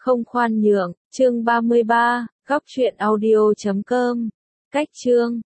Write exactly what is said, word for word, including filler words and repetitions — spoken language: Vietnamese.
không khoan nhượng, chương ba mươi ba, góc truyện audio chấm com. Cách chương